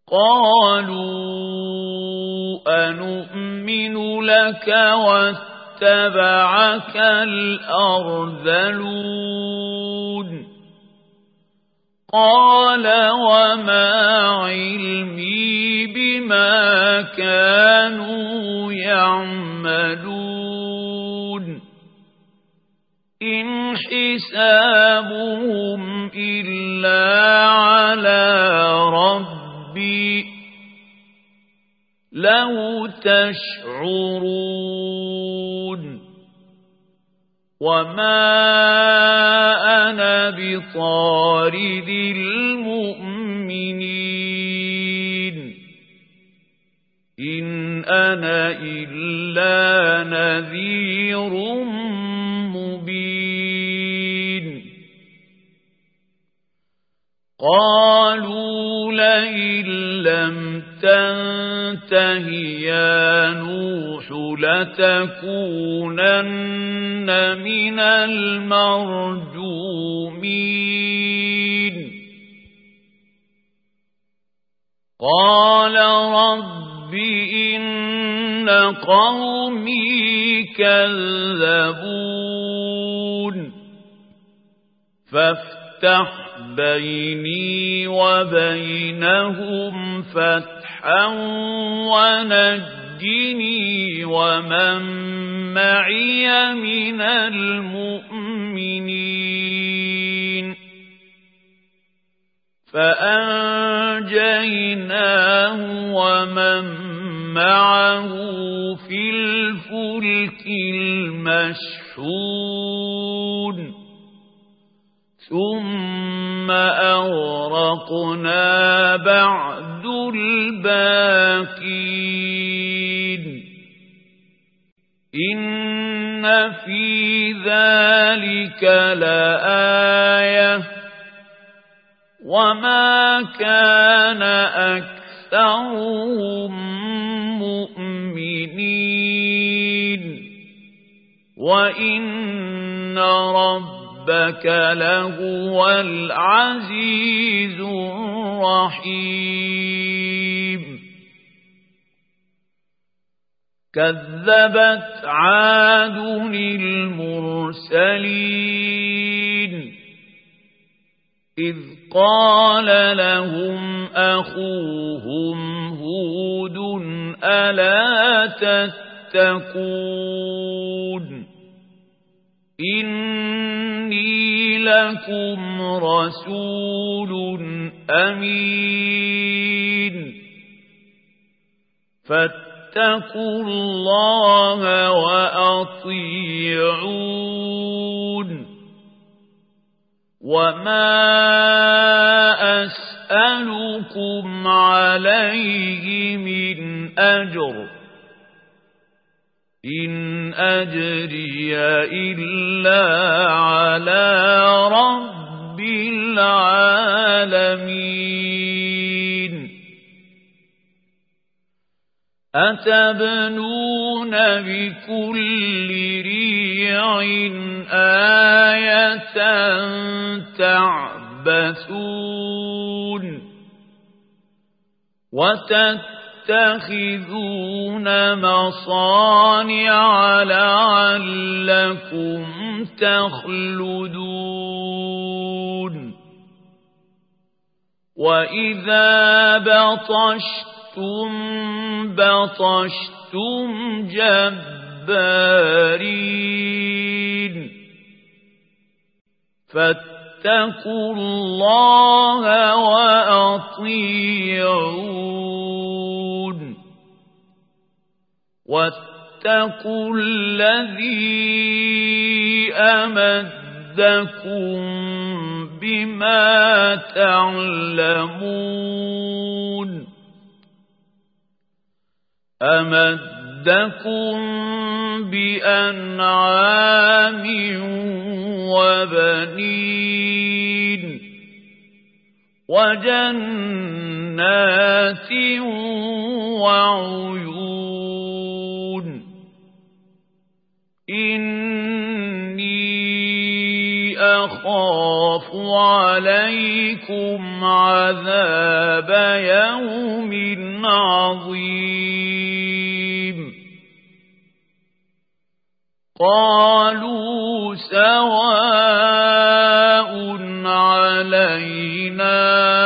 قالوا أنؤمن لك واتبعك الأرذلون قال وما علمي بما كانوا يعملون إن حسابهم إلا على ربي لو تشعرون وما أنا بطارد المؤمنين إن أنا إلا نذير مبين قالوا لئن لم تنته يا نوح لتكونن من المرجومين قال رب إن قومي كذبون فافتح بيني وبينهم فتحا ونجني ومن معي من المؤمنين فأنجيناه ومن معه في الفلك المشحون ثم أغرقنا بعد الباقين إن في ذلك لآية وما كان أكثرهم مؤمنين وإن ربك لهو العزيز الرحيم كذبت عاد المرسلين إذ قال لهم أخوهم هود ألا تتقون إني لكم رسول أمين فاتقوا الله وأطيعون وما أسألكم عليه من أجر إن أجري إلا على رب العالمين أتبنون بكل ريع آية تعبثون وتتخذون مصانع لعلكم تخلدون وإذا بطشتم جبارين فاتقوا الله وأطيعون واتقوا الذي أمدكم بما تعلمون أمدكم بأنعام وبنين وجنات وعيون إني أخاف أخاف عليكم عذاب يوم عظيم قالوا سواء علينا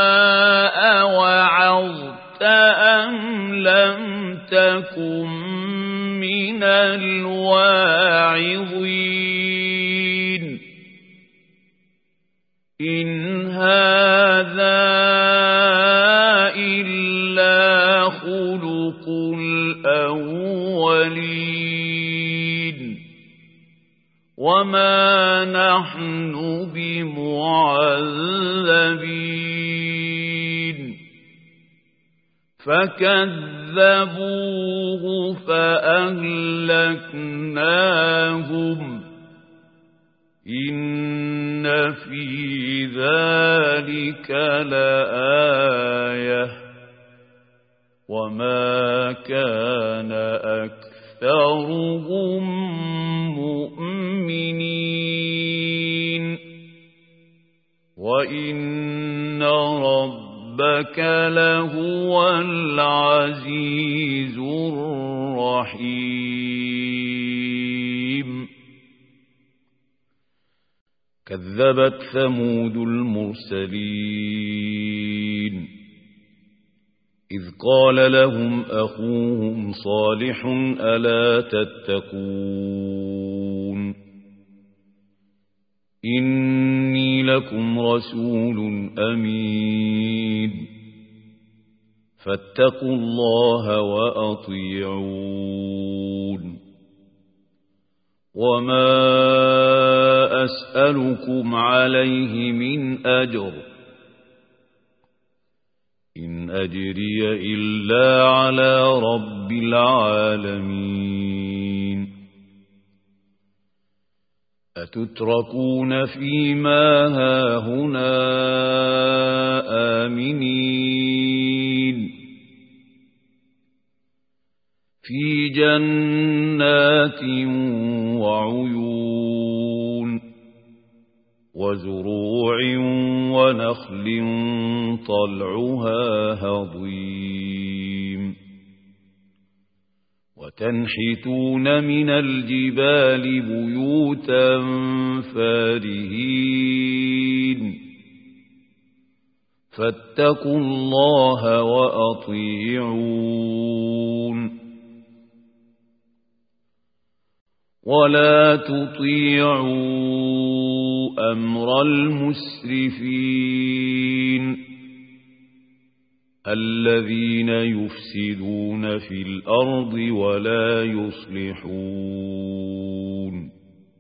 أوعظت أم لم تكن من الواعظين إن هذا إلا خلق الأولين وما نحن بمعذبين فكذبوه فأهلكناهم إن في ذلك لآية وما كان أكثرهم مؤمنين وإن ربك لهو العزيز الرحيم كذبت ثمود المرسلين إذ قال لهم أخوهم صالح ألا تتقون إني لكم رسول أمين فاتقوا الله وأطيعون وما أسألكم عليه من أجر إن أجري إلا على رب العالمين أتتركون فيما هاهنا آمنين في جنات وعيون وزروع ونخل طلعها هضيم وتنحتون من الجبال بيوتا فارهين فاتقوا الله وأطيعون ولا تطيعوا أمر المسرفين الذين يفسدون في الأرض ولا يصلحون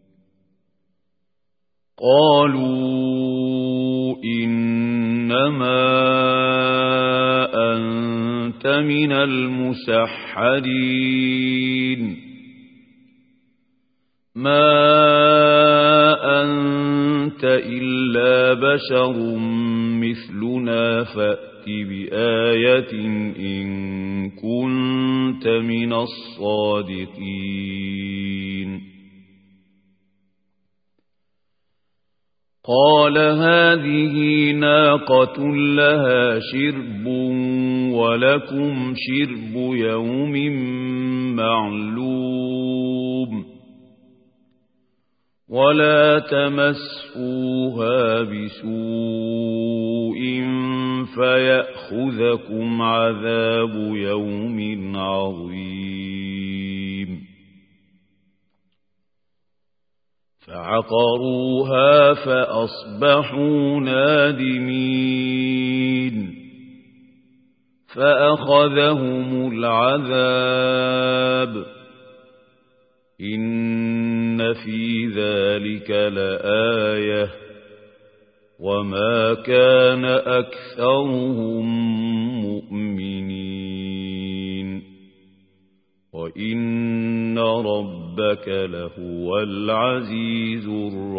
قالوا إنما أنت من المسحرين ما أنت إلا بشر مثلنا فأت بآية إن كنت من الصادقين قال هذه ناقة لها شرب ولكم شرب يوم معلوم ولا تمسوها بسوء فيأخذكم عذاب يوم عظيم فعقروها فأصبحوا نادمين فأخذهم العذاب إن في ذلك لآية وما كان أكثرهم مؤمنين وإن ربك لهو العزيز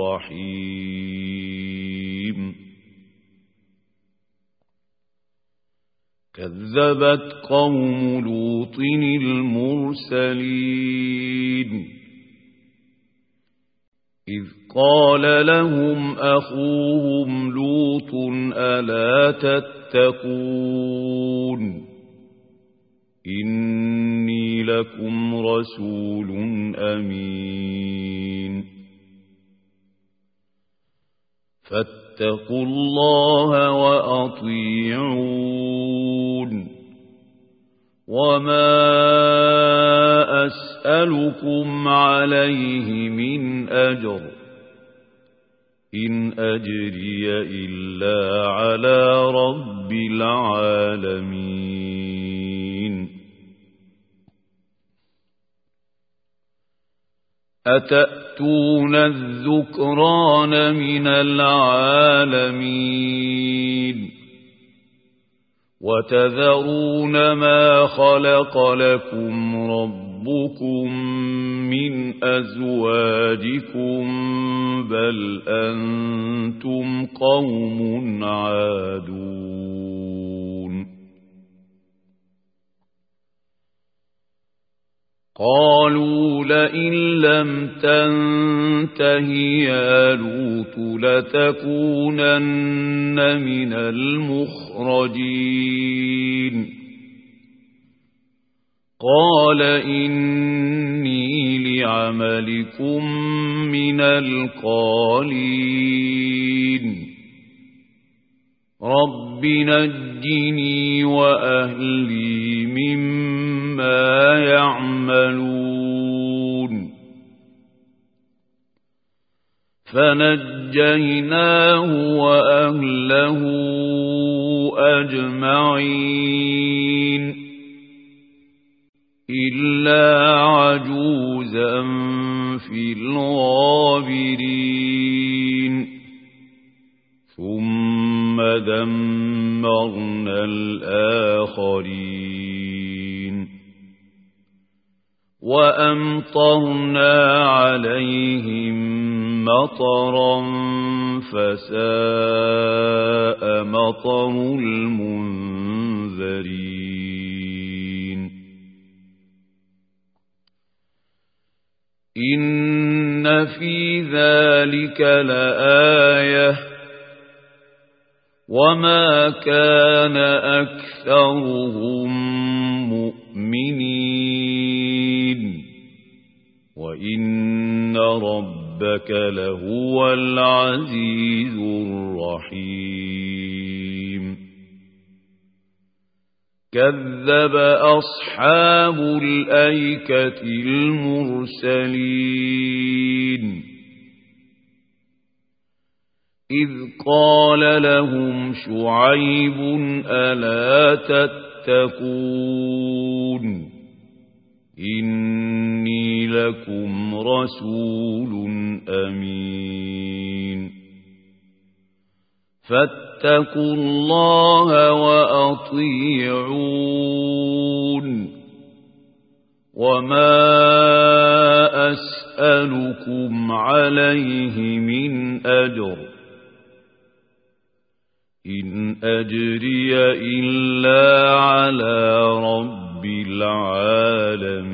الرحيم كذبت قوم لوط المرسلين إذ قال لهم أخوهم لوط ألا تتقون إني لكم رسول أمين فاتقوا الله وأطيعون وما أسألكم عليه من أجر إن أجري إلا على رب العالمين أتأتون الذكران من العالمين وتذرون ما خلق لكم ربكم من أزواجكم بل أنتم قوم عادون قالوا لئن لم تنته يا لوط لتكونن من المخرجين قال إني لعملكم من القالين رب نجني وأهلي مما يعملون فنجيناه وأهله أجمعين إلا عجوزا في الغابرين ثم دمرنا الآخرين وأمطرنا عليهم مطرا فساء مطر المنذرين إن في ذلك لآية وما كان أكثرهم مؤمنين وإن ربك لهو العزيز الرحيم كذب أصحاب الأيكة المرسلين إذ قال لهم شعيب ألا تتقون إني لكم رسول أمين فاتقوا الله وأطيعون وما أسألكم عليه من أجر إن أجري إلا على رب العالمين